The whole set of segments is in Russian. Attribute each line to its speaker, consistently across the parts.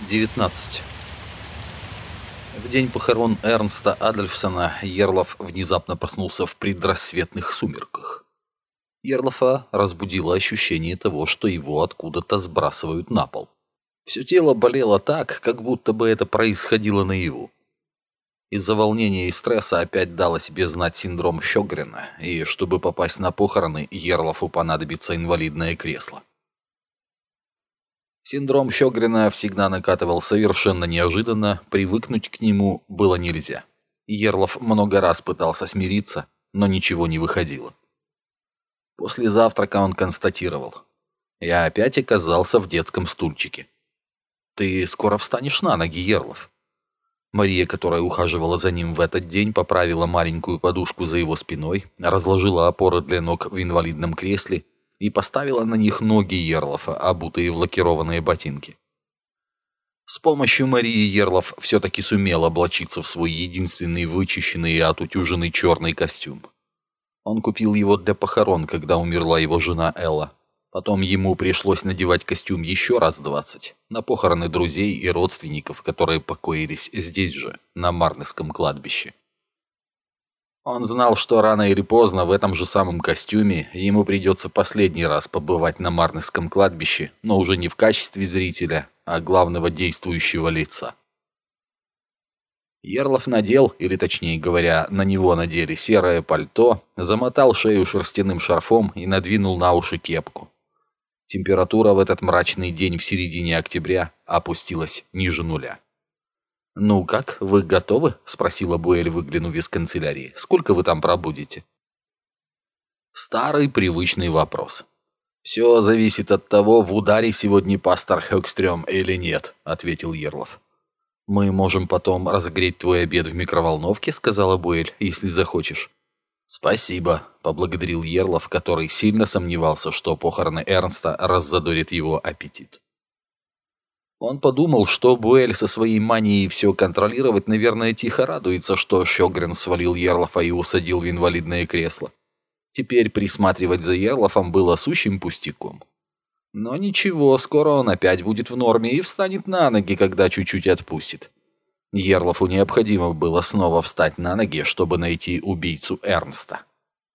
Speaker 1: 19. В день похорон Эрнста Адольфсона Ярлов внезапно проснулся в предрассветных сумерках. Ярлофа разбудило ощущение того, что его откуда-то сбрасывают на пол. Все тело болело так, как будто бы это происходило наяву. Из-за волнения и стресса опять дал о себе знать синдром Сёгрена, и чтобы попасть на похороны, Ярлофу понадобится инвалидное кресло. Синдром Сёгрена всегда накатывал совершенно неожиданно, привыкнуть к нему было нельзя. Ярлов много раз пытался смириться, но ничего не выходило. После завтрака он констатировал: «Я опять оказался в детском стульчике». «Ты скоро встанешь на ноги, Ярлов». Мария, которая ухаживала за ним в этот день, поправила маленькую подушку за его спиной, разложила опоры для ног в инвалидном кресле и поставила на них ноги Ярлофа, обутые в лакированные ботинки. С помощью Марии Ярлов все-таки сумел облачиться в свой единственный вычищенный и отутюженный черный костюм. Он купил его для похорон, когда умерла его жена Элла. Потом ему пришлось надевать костюм еще раз 20 на похороны друзей и родственников, которые покоились здесь же, на Марнесском кладбище. Он знал, что рано или поздно в этом же самом костюме ему придется последний раз побывать на Марнесском кладбище, но уже не в качестве зрителя, а главного действующего лица. Ярлов надел, или точнее говоря, на него надели серое пальто, замотал шею шерстяным шарфом и надвинул на уши кепку. Температура в этот мрачный день в середине октября опустилась ниже нуля. «Ну как, вы готовы?» — спросила Буэль, выглянув из канцелярии. «Сколько вы там пробудете?» Старый привычный вопрос. «Все зависит от того, в ударе сегодня пастор Хёгстрём или нет», — ответил Ярлов. «Мы можем потом разогреть твой обед в микроволновке», — сказала Буэль, — «если захочешь». «Спасибо», — поблагодарил Ярлов, который сильно сомневался, что похороны Эрнста раззадорят его аппетит. Он подумал, что Буэль со своей манией все контролировать, наверное, тихо радуется, что Сёгрен свалил Ярлофа и усадил в инвалидное кресло. Теперь присматривать за Ярлофом было сущим пустяком. Но ничего, скоро он опять будет в норме и встанет на ноги, когда чуть-чуть отпустит. Ярлофу необходимо было снова встать на ноги, чтобы найти убийцу Эрнста.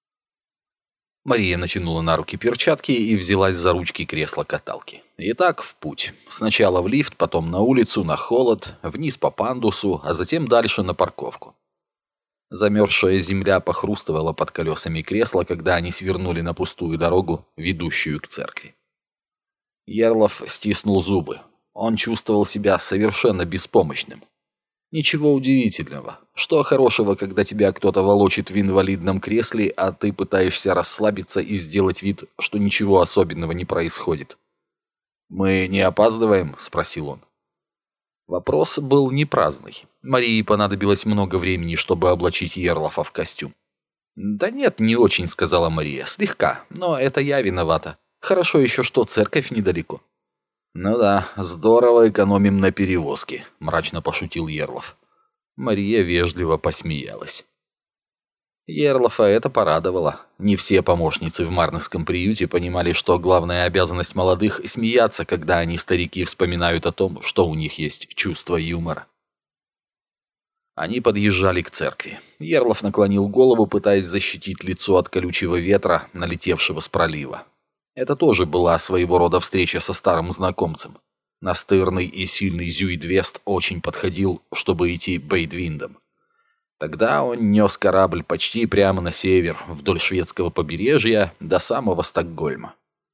Speaker 1: Мария натянула на руки перчатки и взялась за ручки кресла-каталки. Итак, в путь. Сначала в лифт, потом на улицу, на холод, вниз по пандусу, а затем дальше на парковку. Замерзшая земля похрустывала под колесами кресла, когда они свернули на пустую дорогу, ведущую к церкви. Ярлов стиснул зубы. Он чувствовал себя совершенно беспомощным. Ничего удивительного. Что хорошего, когда тебя кто-то волочит в инвалидном кресле, а ты пытаешься расслабиться и сделать вид, что ничего особенного не происходит? «Мы не опаздываем?» – спросил он. Вопрос был не праздный. Марии понадобилось много времени, чтобы облачить Ярлофа в костюм. «Да нет, не очень», – сказала Мария. «Слегка, но это я виновата. Хорошо еще, что церковь недалеко». «Ну да, здорово экономим на перевозке», — мрачно пошутил Ярлов. Мария вежливо посмеялась. Ярлофа это порадовало. Не все помощницы в Марнесском приюте понимали, что главная обязанность молодых — смеяться, когда они, старики, вспоминают о том, что у них есть чувство юмора. Они подъезжали к церкви. Ярлов наклонил голову, пытаясь защитить лицо от колючего ветра, налетевшего с пролива. Это тоже была своего рода встреча со старым знакомцем. Настырный и сильный Зюидвест очень подходил, чтобы идти Бейдвиндом. Тогда он нес корабль почти прямо на север, вдоль шведского побережья, до самого Стокгольма.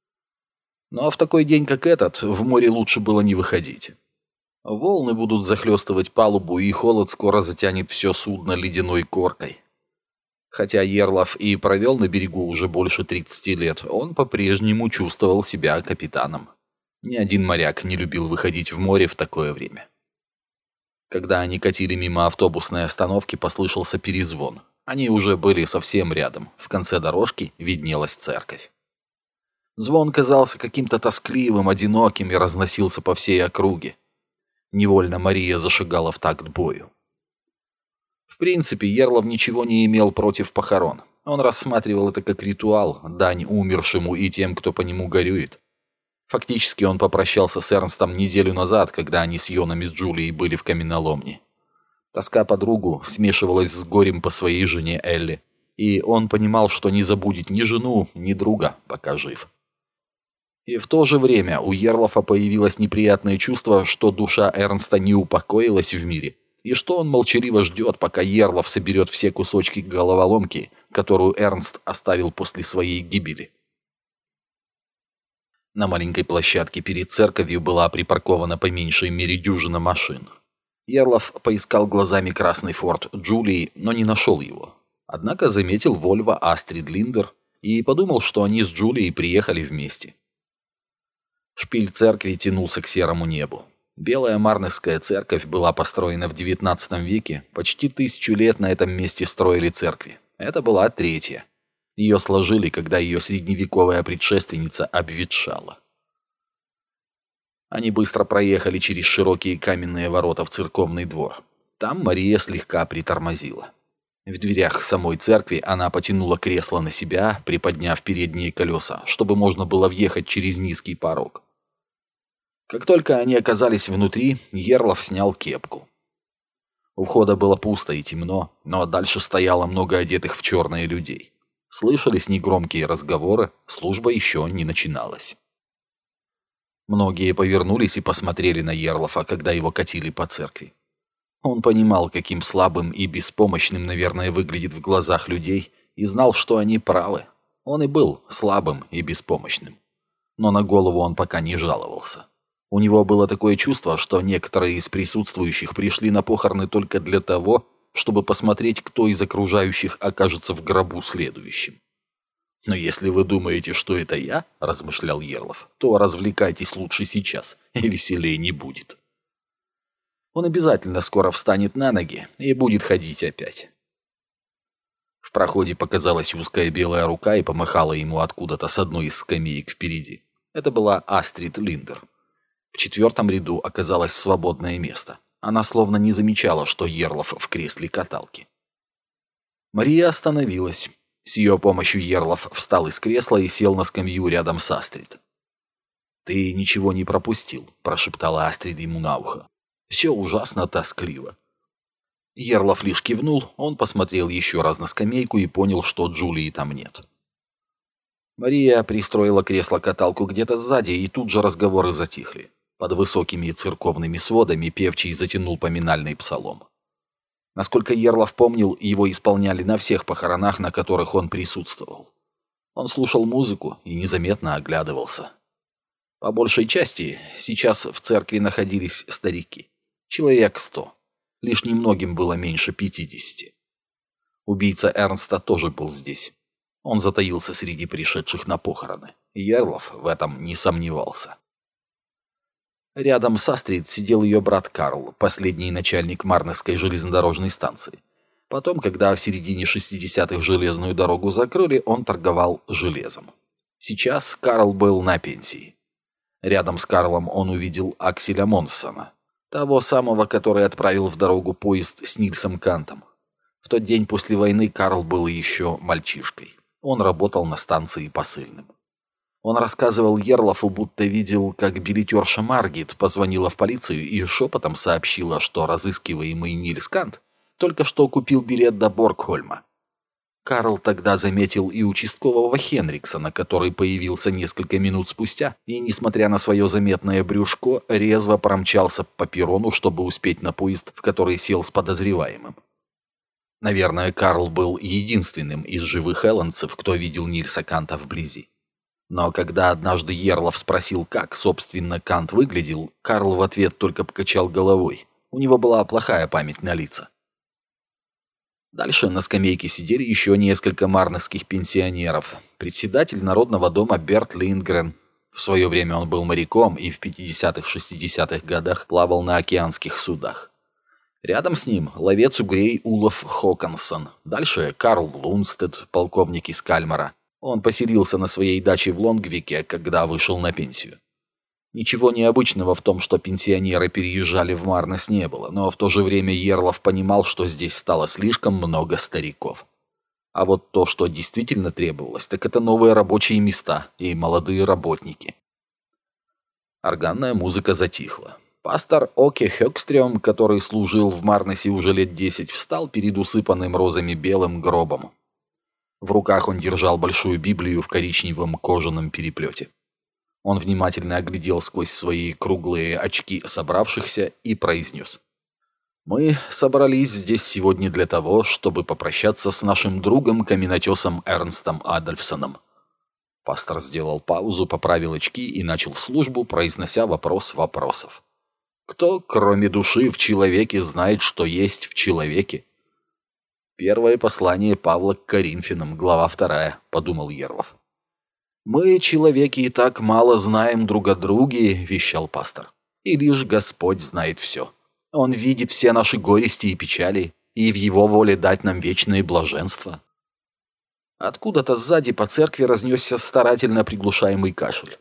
Speaker 1: Но в такой день, как этот, в море лучше было не выходить. Волны будут захлестывать палубу, и холод скоро затянет все судно ледяной коркой. Хотя Ярлов и провел на берегу уже больше 30 лет, он по-прежнему чувствовал себя капитаном. Ни один моряк не любил выходить в море в такое время. Когда они катили мимо автобусной остановки, послышался перезвон. Они уже были совсем рядом. В конце дорожки виднелась церковь. Звон казался каким-то тоскливым, одиноким и разносился по всей округе. Невольно Мария зашагала в такт бою. В принципе, Ярлов ничего не имел против похорон. Он рассматривал это как ритуал, дань умершему и тем, кто по нему горюет. Фактически он попрощался с Эрнстом неделю назад, когда они с Йоном и с Джулией были в каменоломне. Тоска по другу смешивалась с горем по своей жене Элли, и он понимал, что не забудет ни жену, ни друга, пока жив. И в то же время у Ерлафа появилось неприятное чувство, что душа Эрнста не упокоилась в мире, и что он молчаливо ждет, пока Ерлаф соберет все кусочки головоломки, которую Эрнст оставил после своей гибели. На маленькой площадке перед церковью была припаркована по меньшей мере дюжина машин. Ерлаф поискал глазами красный форт Джулии, но не нашел его. Однако заметил Вольво Астрид Линдер и подумал, что они с Джулией приехали вместе. Шпиль церкви тянулся к серому небу. Белая Марнесская церковь была построена в XIX веке, почти 1000 лет на этом месте строили церкви. Это была третья. Ее сложили, когда ее средневековая предшественница обветшала. Они быстро проехали через широкие каменные ворота в церковный двор. Там Мария слегка притормозила. В дверях самой церкви она потянула кресло на себя, приподняв передние колеса, чтобы можно было въехать через низкий порог. Как только они оказались внутри, Ерлаф снял кепку. У входа было пусто и темно, но дальше стояло много одетых в черное людей. Слышались негромкие разговоры, служба еще не начиналась. Многие повернулись и посмотрели на Ерлафа, когда его катили по церкви. Он понимал, каким слабым и беспомощным, наверное, выглядит в глазах людей, и знал, что они правы. Он и был слабым и беспомощным. Но на голову он пока не жаловался. У него было такое чувство, что некоторые из присутствующих пришли на похороны только для того, чтобы посмотреть, кто из окружающих окажется в гробу следующим. «Но если вы думаете, что это я, — размышлял Ерлаф, — то развлекайтесь лучше сейчас, и веселее не будет». Он обязательно скоро встанет на ноги и будет ходить опять. В проходе показалась узкая белая рука и помахала ему откуда-то с одной из скамеек впереди. Это была Астрид Линдер. В 4-м ряду оказалось свободное место. Она словно не замечала, что Ерлаф в кресле каталки. Мария остановилась. С ее помощью Ерлаф встал из кресла и сел на скамью рядом с Астрид. «Ты ничего не пропустил», – прошептала Астрид ему на ухо. «Все ужасно тоскливо». Ерлаф лишь кивнул, он посмотрел еще раз на скамейку и понял, что Джулии там нет. Мария пристроила кресло-каталку где-то сзади, и тут же разговоры затихли. Под высокими церковными сводами певчий затянул поминальный псалом. Насколько Ерлаф помнил, его исполняли на всех похоронах, на которых он присутствовал. Он слушал музыку и незаметно оглядывался. По большей части сейчас в церкви находились старики. Человек 100. Лишь немногим было меньше 50. Убийца Эрнста тоже был здесь. Он затаился среди пришедших на похороны. Ерлаф в этом не сомневался. Рядом с Астрид сидел ее брат Карл, последний начальник Марнесской железнодорожной станции. Потом, когда в середине 60-х железную дорогу закрыли, он торговал железом. Сейчас Карл был на пенсии. Рядом с Карлом он увидел Акселя Монссона, того самого, который отправил в дорогу поезд с Нильсом Кантом. В тот день после войны Карл был еще мальчишкой. Он работал на станции посыльным. Он рассказывал Ерлафу, будто видел, как билетерша Маргит позвонила в полицию и шепотом сообщила, что разыскиваемый Нильс Кант только что купил билет до Боргхольма. Карл тогда заметил и участкового Хенриксона, который появился несколько минут спустя, и, несмотря на свое заметное брюшко, резво промчался по перрону, чтобы успеть на поезд, в который сел с подозреваемым. Наверное, Карл был единственным из живых элландцев, кто видел Нильса Канта вблизи. Но когда однажды Ерлаф спросил, как, собственно, Кант выглядел, Карл в ответ только покачал головой. У него была плохая память на лица. Дальше на скамейке сидели еще несколько марнесских пенсионеров. Председатель Народного дома Берт Линдгрен. В свое время он был моряком и в 50-60-х годах плавал на океанских судах. Рядом с ним ловец угрей Улов Хоконсон. Дальше Карл Лунстед, полковник из Кальмара. Он поселился на своей даче в Лонгвике, когда вышел на пенсию. Ничего необычного в том, что пенсионеры переезжали в Марнес, не было, но в то же время Ерлаф понимал, что здесь стало слишком много стариков. А вот то, что действительно требовалось, так это новые рабочие места и молодые работники. Органная музыка затихла. Пастор Оке Хёкстрём, который служил в Марнесе уже лет 10, встал перед усыпанным розами белым гробом. В руках он держал большую Библию в коричневом кожаном переплете. Он внимательно оглядел сквозь свои круглые очки собравшихся и произнес: «Мы собрались здесь сегодня для того, чтобы попрощаться с нашим другом-каменотесом Эрнстом Адольфсоном». Пастор сделал паузу, поправил очки и начал службу, произнося вопрос вопросов. «Кто, кроме души в человеке, знает, что есть в человеке?» «Первое послание Павла к Коринфянам, глава 2», — подумал Ерлов. «Мы, человеки, и так мало знаем друг о друге», — вещал пастор. «И лишь Господь знает все. Он видит все наши горести и печали, и в Его воле дать нам вечное блаженство». Откуда-то сзади по церкви разнесся старательно приглушаемый кашель.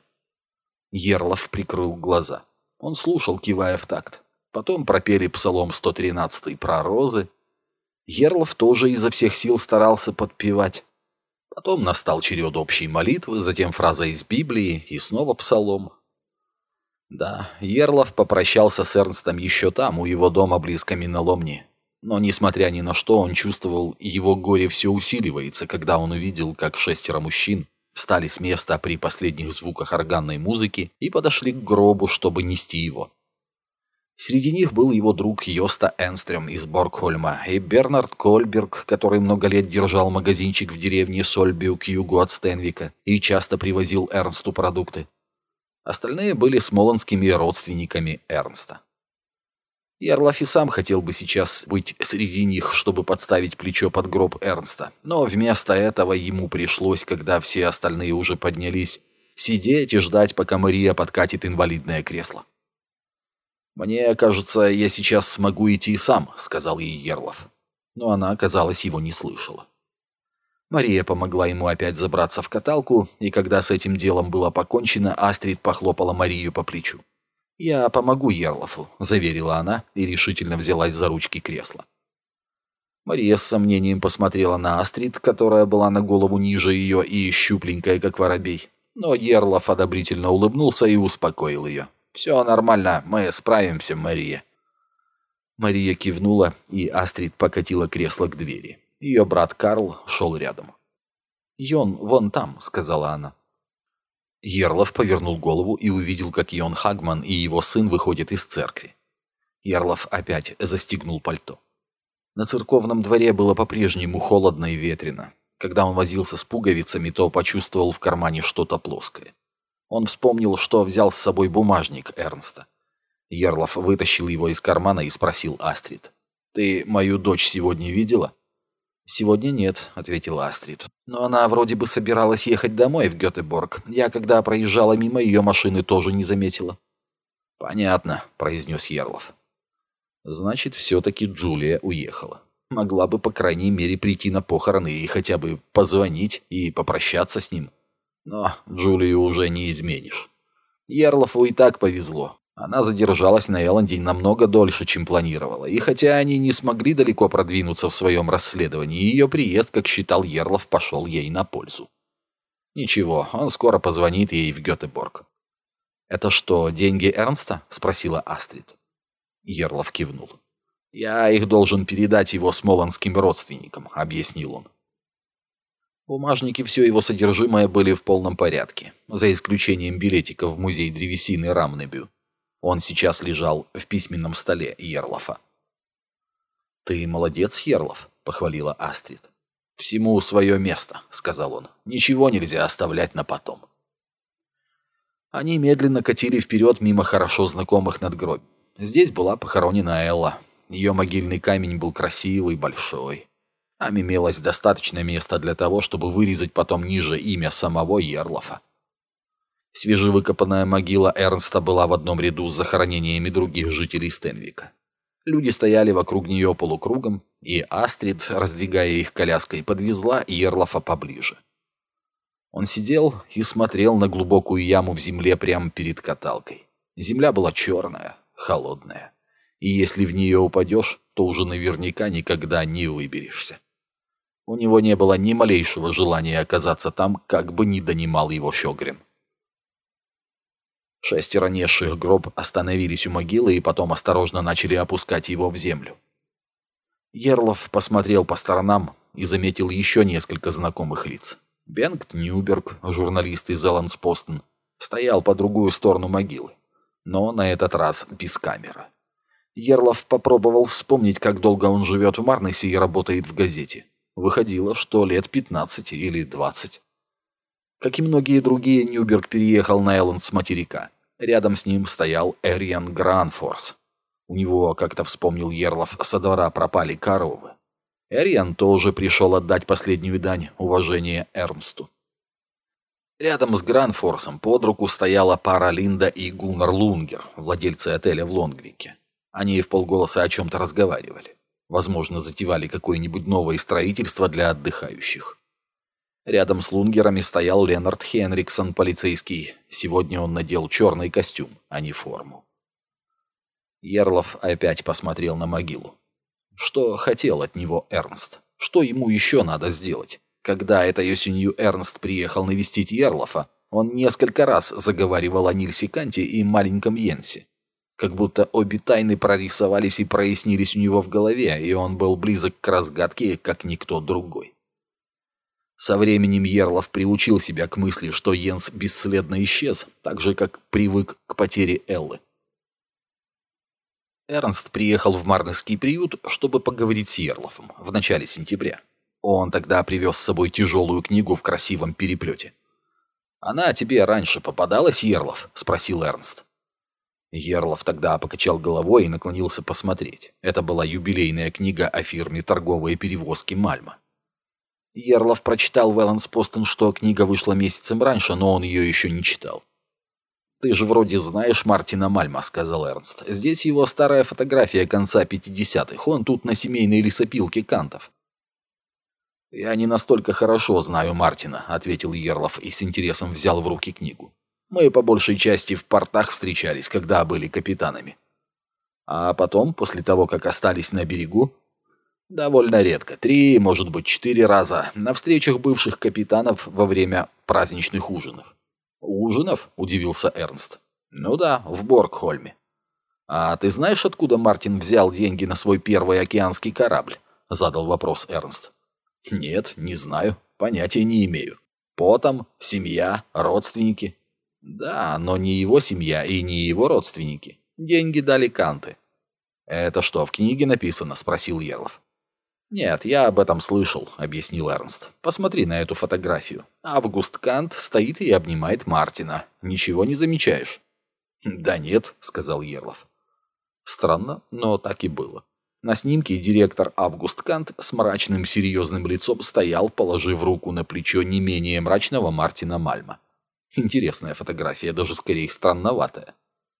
Speaker 1: Ерлов прикрыл глаза. Он слушал, кивая в такт. Потом пропели псалом 113 про розы. Ерлов тоже изо всех сил старался подпевать. Потом настал черед общей молитвы, затем фраза из Библии и снова псалом. Да, Ерлов попрощался с Эрнстом еще там, у его дома близ каменоломни. Но, несмотря ни на что, он чувствовал, его горе все усиливается, когда он увидел, как 6 мужчин встали с места при последних звуках органной музыки и подошли к гробу, чтобы нести его. Среди них был его друг Йоста Энстрём из Боргхольма и Бернард Кольберг, который много лет держал магазинчик в деревне Сольбю к югу от Стенвика и часто привозил Эрнсту продукты. Остальные были смолонскими родственниками Эрнста. Ерлов и сам хотел бы сейчас быть среди них, чтобы подставить плечо под гроб Эрнста, но вместо этого ему пришлось, когда все остальные уже поднялись, сидеть и ждать, пока Мария подкатит инвалидное кресло. «Мне кажется, я сейчас смогу идти сам», — сказал ей Ерлов. Но она, казалось, его не слышала. Мария помогла ему опять забраться в каталку, и когда с этим делом было покончено, Астрид похлопала Марию по плечу. «Я помогу Ерлофу», — заверила она и решительно взялась за ручки кресла. Мария с сомнением посмотрела на Астрид, которая была на голову ниже ее и щупленькая, как воробей. Но Ерлов одобрительно улыбнулся и успокоил ее. «Все нормально, мы справимся, Мария». Мария кивнула, и Астрид покатила кресло к двери. Ее брат Карл шел рядом. «Йон вон там», — сказала она. Ерлов повернул голову и увидел, как Йон Хагман и его сын выходят из церкви. Ерлов опять застегнул пальто. На церковном дворе было по-прежнему холодно и ветрено. Когда он возился с пуговицами, то почувствовал в кармане что-то плоское. Он вспомнил, что взял с собой бумажник Эрнста. Ерлов вытащил его из кармана и спросил Астрид: «Ты мою дочь сегодня видела?» «Сегодня нет», — ответила Астрид. «Но она вроде бы собиралась ехать домой в Гётеборг. Я, когда проезжала мимо, ее машины тоже не заметила». «Понятно», — произнес Ерлов. «Значит, все-таки Джулия уехала. Могла бы, по крайней мере, прийти на похороны и хотя бы позвонить и попрощаться с ним. Но Джулию уже не изменишь. Ерлову и так повезло. Она задержалась на Элленде намного дольше, чем планировала, и хотя они не смогли далеко продвинуться в своем расследовании, ее приезд, как считал Ерлов, пошел ей на пользу. Ничего, он скоро позвонит ей в Гётеборг. «Это что, деньги Эрнста?» — спросила Астрид. Ерлов кивнул. «Я их должен передать его смолонским родственникам», — объяснил он. Бумажники, все его содержимое были в полном порядке, за исключением билетика в музей древесины Рамнебю. Он сейчас лежал в письменном столе Ерлофа. «Ты молодец, Ерлов», — похвалила Астрид. «Всему свое место», — сказал он. «Ничего нельзя оставлять на потом». Они медленно катили вперед мимо хорошо знакомых надгробий. Здесь была похоронена Элла. Ее могильный камень был красивый, большой. Там имелось достаточно места для того, чтобы вырезать потом ниже имя самого Ерлофа. Свежевыкопанная могила Эрнста была в одном ряду с захоронениями других жителей Стенвика. Люди стояли вокруг нее полукругом, и Астрид, раздвигая их коляской, подвезла Ерлофа поближе. Он сидел и смотрел на глубокую яму в земле прямо перед каталкой. Земля была черная, холодная, и если в нее упадешь, то уже наверняка никогда не выберешься. У него не было ни малейшего желания оказаться там, как бы ни донимал его Щегрин. 6 несших гроб остановились у могилы и потом осторожно начали опускать его в землю. Ерлов посмотрел по сторонам и заметил еще несколько знакомых лиц. Бенгт Нюберг, журналист из Элландспостен, стоял по другую сторону могилы, но на этот раз без камеры. Ерлов попробовал вспомнить, как долго он живет в Марнесе и работает в газете. Выходило, что лет 15 или 20. Как и многие другие, Нюберг переехал на Элланд с материка. Рядом с ним стоял Эриан Гранфорс. У него, как-то вспомнил Ерлов, со двора пропали коровы. Эриан тоже пришел отдать последнюю дань уважения Эрнсту. Рядом с Гранфорсом под руку стояла пара Линда и Гуннар Лунгер, владельцы отеля в Лонгвике. Они вполголоса о чем-то разговаривали. Возможно, затевали какое-нибудь новое строительство для отдыхающих. Рядом с Лунгерами стоял Ленард Хенриксон, полицейский. Сегодня он надел черный костюм, а не форму. Ерлов опять посмотрел на могилу. Что хотел от него Эрнст? Что ему еще надо сделать? Когда этой осенью Эрнст приехал навестить Ерлофа, он несколько раз заговаривал о Нильсе Канте и маленьком Йенсе. Как будто обе тайны прорисовались и прояснились у него в голове, и он был близок к разгадке, как никто другой. Со временем Ерлов приучил себя к мысли, что Йенс бесследно исчез, так же, как привык к потере Эллы. Эрнст приехал в Марнесский приют, чтобы поговорить с Ерлофом в начале сентября. Он тогда привез с собой тяжелую книгу в красивом переплете. «Она тебе раньше попадалась, Ерлов?» – спросил Эрнст. Ерлов тогда покачал головой и наклонился посмотреть. Это была юбилейная книга о фирме торговые перевозки Мальма. Ерлов прочитал в Элландспостен, что книга вышла месяцем раньше, но он ее еще не читал. «Ты же вроде знаешь Мартина Мальма», — сказал Эрнст. «Здесь его старая фотография конца 50-х. Он тут на семейной лесопилке Кантов». «Я не настолько хорошо знаю Мартина», — ответил Ерлов и с интересом взял в руки книгу. «Мы по большей части в портах встречались, когда были капитанами. А потом, после того, как остались на берегу, довольно редко, 3, может быть, 4 раза, на встречах бывших капитанов во время праздничных ужинов». «Ужинов?» – удивился Эрнст. «Ну да, в Боргхольме». «А ты знаешь, откуда Мартин взял деньги на свой первый океанский корабль?» – задал вопрос Эрнст. «Нет, не знаю, понятия не имею. Потом, семья, родственники». «Да, но не его семья и не его родственники. Деньги дали Канты». «Это что, в книге написано?» – спросил Ерлов. «Нет, я об этом слышал», — объяснил Эрнст. «Посмотри на эту фотографию. Август Кант стоит и обнимает Мартина. Ничего не замечаешь?» «Да нет», — сказал Ерлов. Странно, но так и было. На снимке директор Август Кант с мрачным серьезным лицом стоял, положив руку на плечо не менее мрачного Мартина Мальма. Интересная фотография, даже скорее странноватая.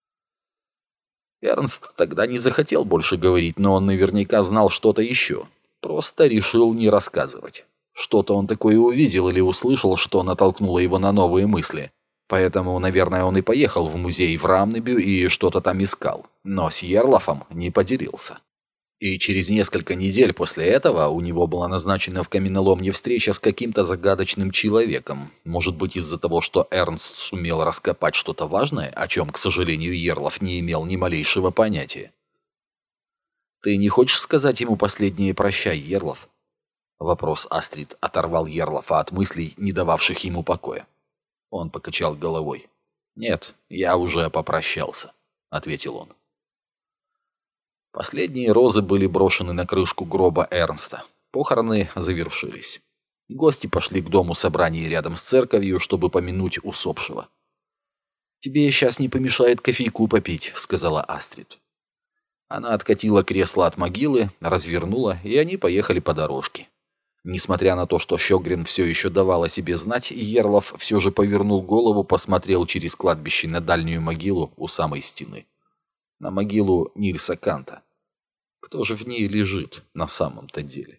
Speaker 1: Эрнст тогда не захотел больше говорить, но он наверняка знал что-то еще. Просто решил не рассказывать. Что-то он такое увидел или услышал, что натолкнуло его на новые мысли. Поэтому, наверное, он и поехал в музей в Рамнебю и что-то там искал. Но с Ерлофом не поделился. И через несколько недель после этого у него была назначена в каменоломне встреча с каким-то загадочным человеком. Может быть, из-за того, что Эрнст сумел раскопать что-то важное, о чем, к сожалению, Ерлов не имел ни малейшего понятия. «Ты не хочешь сказать ему последнее «прощай», Ерлов?» Вопрос Астрид оторвал Ерлофа от мыслей, не дававших ему покоя. Он покачал головой. «Нет, я уже попрощался», — ответил он. Последние розы были брошены на крышку гроба Эрнста. Похороны завершились. Гости пошли к дому собраний рядом с церковью, чтобы помянуть усопшего. «Тебе сейчас не помешает кофейку попить», — сказала Астрид. Она откатила кресло от могилы, развернула, и они поехали по дорожке. Несмотря на то, что Щегрин все еще давал о себе знать, Ерлов все же повернул голову, посмотрел через кладбище на дальнюю могилу у самой стены. На могилу Нильса Канта. Кто же в ней лежит на самом-то деле?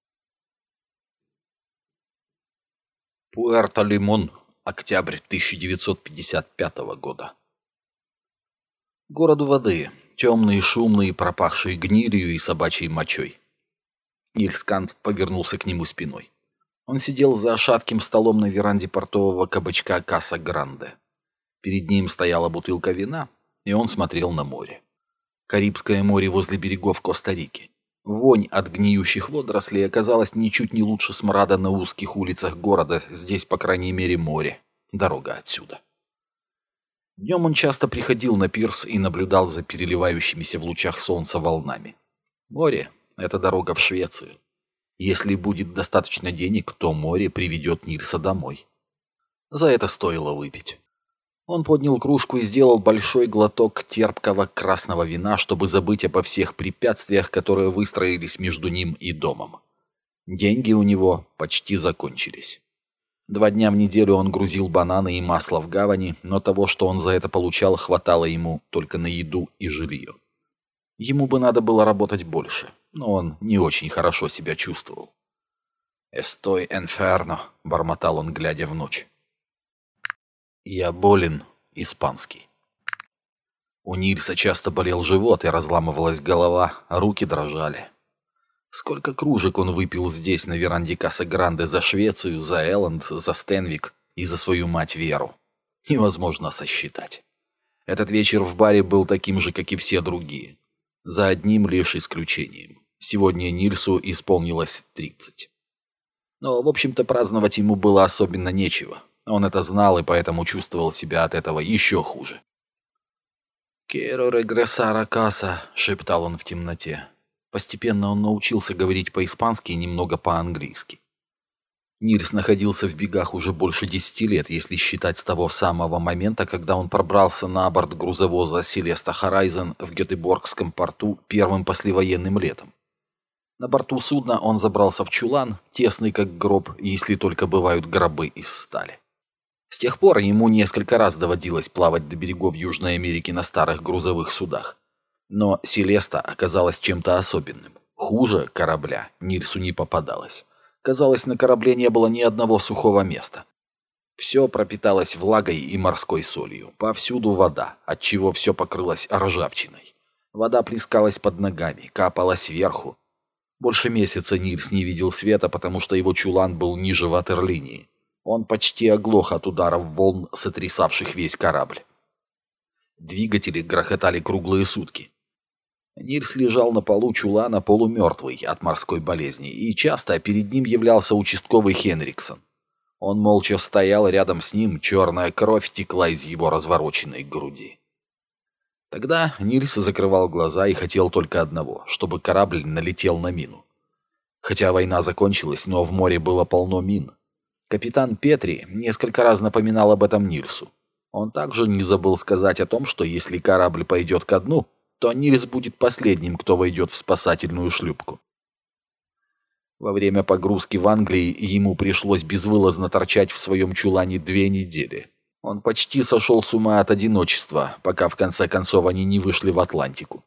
Speaker 1: Пуэрто-Лимон, октябрь 1955 года. Город у воды. Темный, шумный, пропахший гнилью и собачьей мочой. Нильс Кант повернулся к нему спиной. Он сидел за шатким столом на веранде портового кабачка Каса Гранде. Перед ним стояла бутылка вина, и он смотрел на море. Карибское море возле берегов Коста-Рики. Вонь от гниющих водорослей оказалась ничуть не лучше смрада на узких улицах города. Здесь, по крайней мере, море. Дорога отсюда. Днем он часто приходил на пирс и наблюдал за переливающимися в лучах солнца волнами. Море — это дорога в Швецию. Если будет достаточно денег, то море приведет Нильса домой. За это стоило выпить. Он поднял кружку и сделал большой глоток терпкого красного вина, чтобы забыть обо всех препятствиях, которые выстроились между ним и домом. Деньги у него почти закончились. 2 дня в неделю он грузил бананы и масло в гавани, но того, что он за это получал, хватало ему только на еду и жилье. Ему бы надо было работать больше, но он не очень хорошо себя чувствовал. «Эстой энферно», — бормотал он, глядя в ночь. «Я болен», испанский. У Нильса часто болел живот и разламывалась голова, а руки дрожали. Сколько кружек он выпил здесь, на веранде Каса-Гранде, за Швецию, за Элленд, за Стенвик и за свою мать Веру. Невозможно сосчитать. Этот вечер в баре был таким же, как и все другие. За одним лишь исключением. Сегодня Нильсу исполнилось 30. Но, в общем-то, праздновать ему было особенно нечего. Он это знал и поэтому чувствовал себя от этого еще хуже. «Quiero regresar a casa», — шептал он в темноте. Постепенно он научился говорить по-испански и немного по-английски. Нильс находился в бегах уже больше 10 лет, если считать с того самого момента, когда он пробрался на борт грузовоза «Селеста Хорайзен» в Гетеборгском порту первым послевоенным летом. На борту судна он забрался в чулан, тесный как гроб, если только бывают гробы из стали. С тех пор ему несколько раз доводилось плавать до берегов Южной Америки на старых грузовых судах. Но «Селеста» оказалась чем-то особенным. Хуже корабля Нильсу не попадалось. Казалось, на корабле не было ни одного сухого места. Все пропиталось влагой и морской солью. Повсюду вода, отчего все покрылось ржавчиной. Вода плескалась под ногами, капала сверху. Больше месяца Нильс не видел света, потому что его чулан был ниже ватерлинии. Он почти оглох от ударов волн, сотрясавших весь корабль. Двигатели грохотали круглые сутки. Нильс лежал на полу чулана полумертвый от морской болезни, и часто перед ним являлся участковый Хенриксон. Он молча стоял рядом с ним, черная кровь текла из его развороченной груди. Тогда Нильс закрывал глаза и хотел только одного, чтобы корабль налетел на мину. Хотя война закончилась, но в море было полно мин. Капитан Петри несколько раз напоминал об этом Нильсу. Он также не забыл сказать о том, что если корабль пойдет ко дну, то Нильс будет последним, кто войдет в спасательную шлюпку. Во время погрузки в Англии ему пришлось безвылазно торчать в своем чулане 2 недели. Он почти сошел с ума от одиночества, пока в конце концов они не вышли в Атлантику.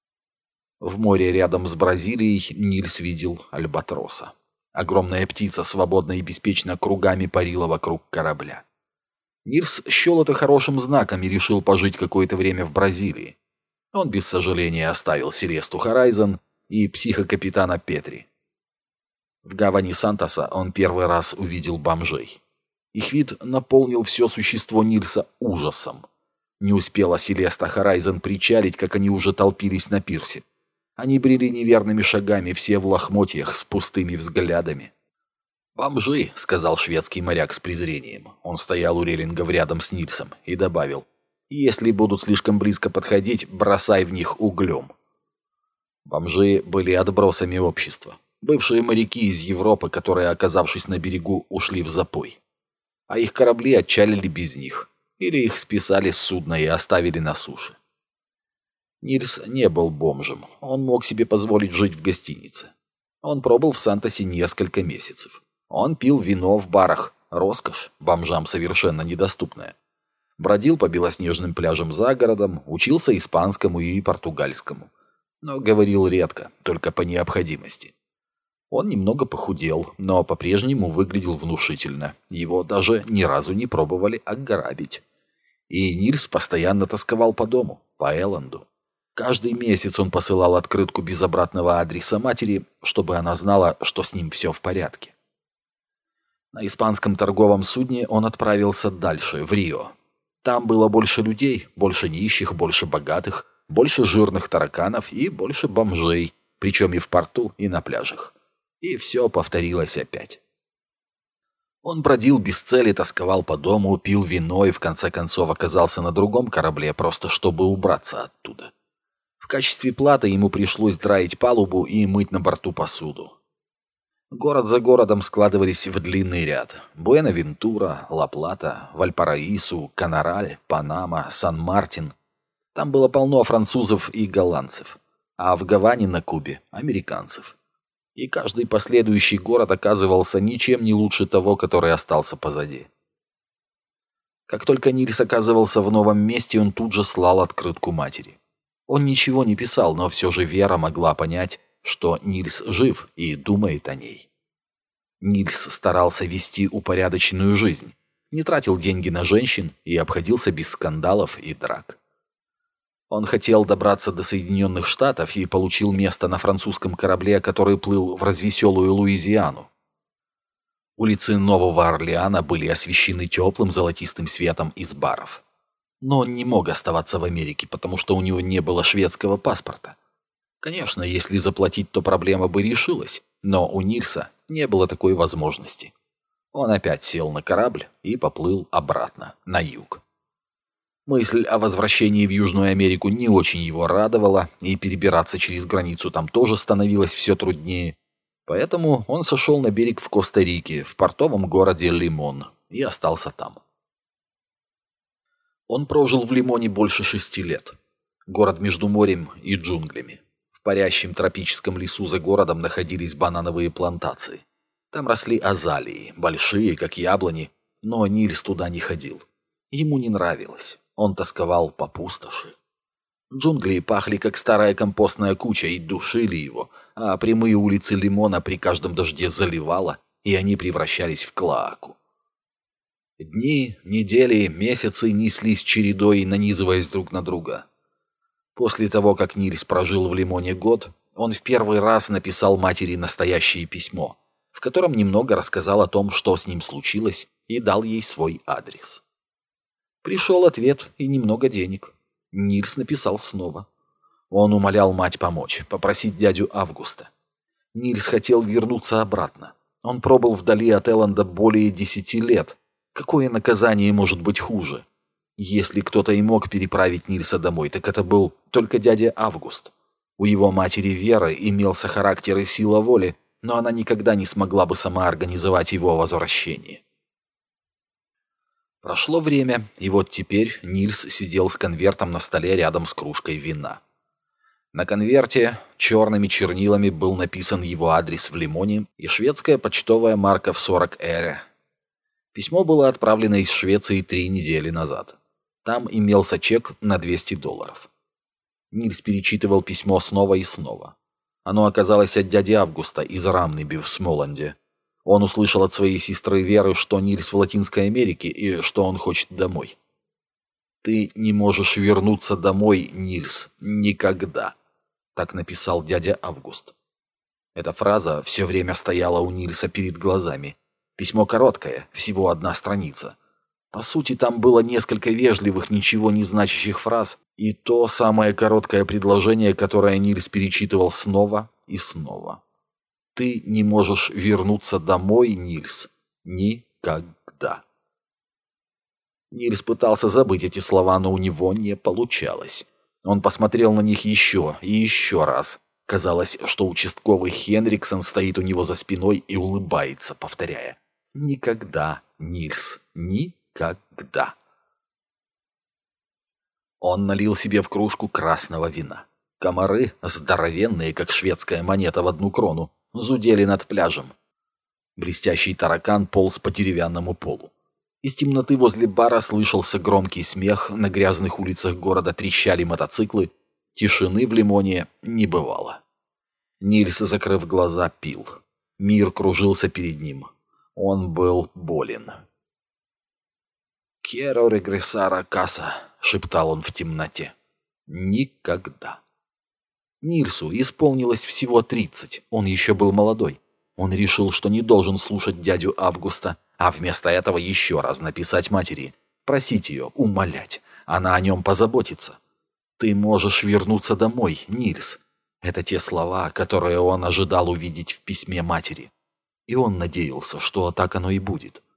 Speaker 1: В море рядом с Бразилией Нильс видел альбатроса. Огромная птица свободно и беспечно кругами парила вокруг корабля. Нильс счел это хорошим знаком и решил пожить какое-то время в Бразилии. Он без сожаления оставил Селесту Хорайзен и психокапитана Петри. В гавани Сантоса он первый раз увидел бомжей. Их вид наполнил все существо Нильса ужасом. Не успела Селеста Хорайзен причалить, как они уже толпились на пирсе. Они брели неверными шагами, все в лохмотьях, с пустыми взглядами. «Бомжи», — сказал шведский моряк с презрением. Он стоял у рейлингов рядом с Нильсом и добавил: «Если будут слишком близко подходить, бросай в них углем». Бомжи были отбросами общества. Бывшие моряки из Европы, которые, оказавшись на берегу, ушли в запой. А их корабли отчалили без них. Или их списали с судна и оставили на суше. Нильс не был бомжем. Он мог себе позволить жить в гостинице. Он пробыл в Сантосе несколько месяцев. Он пил вино в барах. Роскошь, бомжам совершенно недоступная. Бродил по белоснежным пляжам за городом, учился испанскому и португальскому. Но говорил редко, только по необходимости. Он немного похудел, но по-прежнему выглядел внушительно. Его даже ни разу не пробовали ограбить. И Нильс постоянно тосковал по дому, по Элленду. Каждый месяц он посылал открытку без обратного адреса матери, чтобы она знала, что с ним все в порядке. На испанском торговом судне он отправился дальше, в Рио. Там было больше людей, больше нищих, больше богатых, больше жирных тараканов и больше бомжей, причем и в порту, и на пляжах. И все повторилось опять. Он бродил без цели, тосковал по дому, пил вино и в конце концов оказался на другом корабле, просто чтобы убраться оттуда. В качестве платы ему пришлось драить палубу и мыть на борту посуду. Город за городом складывались в длинный ряд. Буэнавентура, Ла-Плата, Вальпараису, Канараль, Панама, Сан-Мартин. Там было полно французов и голландцев, а в Гаване на Кубе – американцев. И каждый последующий город оказывался ничем не лучше того, который остался позади. Как только Нильс оказывался в новом месте, он тут же слал открытку матери. Он ничего не писал, но все же Вера могла понять, что Нильс жив и думает о ней. Нильс старался вести упорядоченную жизнь, не тратил деньги на женщин и обходился без скандалов и драк. Он хотел добраться до Соединенных Штатов и получил место на французском корабле, который плыл в развеселую Луизиану. Улицы Нового Орлеана были освещены теплым золотистым светом из баров. Но он не мог оставаться в Америке, потому что у него не было шведского паспорта. Конечно, если заплатить, то проблема бы решилась, но у Нильса не было такой возможности. Он опять сел на корабль и поплыл обратно, на юг. Мысль о возвращении в Южную Америку не очень его радовала, и перебираться через границу там тоже становилось все труднее. Поэтому он сошел на берег в Коста-Рике, в портовом городе Лимон, и остался там. Он прожил в Лимоне больше 6 лет. Город между морем и джунглями. В парящем тропическом лесу за городом находились банановые плантации. Там росли азалии, большие, как яблони, но Нильс туда не ходил. Ему не нравилось. Он тосковал по пустоши. Джунгли пахли, как старая компостная куча, и душили его, а прямые улицы Лимона при каждом дожде заливало, и они превращались в клоаку. Дни, недели, месяцы неслись чередой, нанизываясь друг на друга. После того, как Нильс прожил в Лимоне год, он в первый раз написал матери настоящее письмо, в котором немного рассказал о том, что с ним случилось, и дал ей свой адрес. Пришел ответ и немного денег. Нильс написал снова. Он умолял мать помочь, попросить дядю Августа. Нильс хотел вернуться обратно. Он пробыл вдали от Элленда более 10 лет. Какое наказание может быть хуже? Если кто-то и мог переправить Нильса домой, так это был только дядя Август. У его матери Веры имелся характер и сила воли, но она никогда не смогла бы сама организовать его возвращение. Прошло время, и вот теперь Нильс сидел с конвертом на столе рядом с кружкой вина. На конверте черными чернилами был написан его адрес в Лимоне и шведская почтовая марка в 40 эре. Письмо было отправлено из Швеции 3 недели назад. Там имелся чек на $200. Нильс перечитывал письмо снова и снова. Оно оказалось от дяди Августа из Рамнеби в Смоланде. Он услышал от своей сестры Веры, что Нильс в Латинской Америке и что он хочет домой. «Ты не можешь вернуться домой, Нильс, никогда», — так написал дядя Август. Эта фраза все время стояла у Нильса перед глазами. Письмо короткое, всего 1 страница. По сути, там было несколько вежливых, ничего не значащих фраз, и то самое короткое предложение, которое Нильс перечитывал снова и снова. «Ты не можешь вернуться домой, Нильс, никогда». Нильс пытался забыть эти слова, но у него не получалось. Он посмотрел на них еще и еще раз. Казалось, что участковый Хенриксон стоит у него за спиной и улыбается, повторяя: «Никогда, Нильс, никогда». Он налил себе в кружку красного вина. Комары, здоровенные, как шведская монета в 1 крону, зудели над пляжем. Блестящий таракан полз по деревянному полу. Из темноты возле бара слышался громкий смех, на грязных улицах города трещали мотоциклы. Тишины в Лимоне не бывало. Нильс, закрыв глаза, пил. Мир кружился перед ним. Он был болен. «Quiero regresar a casa», — шептал он в темноте. «Никогда». Нильсу исполнилось всего 30, он еще был молодой. Он решил, что не должен слушать дядю Августа, а вместо этого еще раз написать матери, Просить ее, умолять. Она о нем позаботится. «Ты можешь вернуться домой, Нильс». Это те слова, которые он ожидал увидеть в письме матери. И он надеялся, что так оно и будет.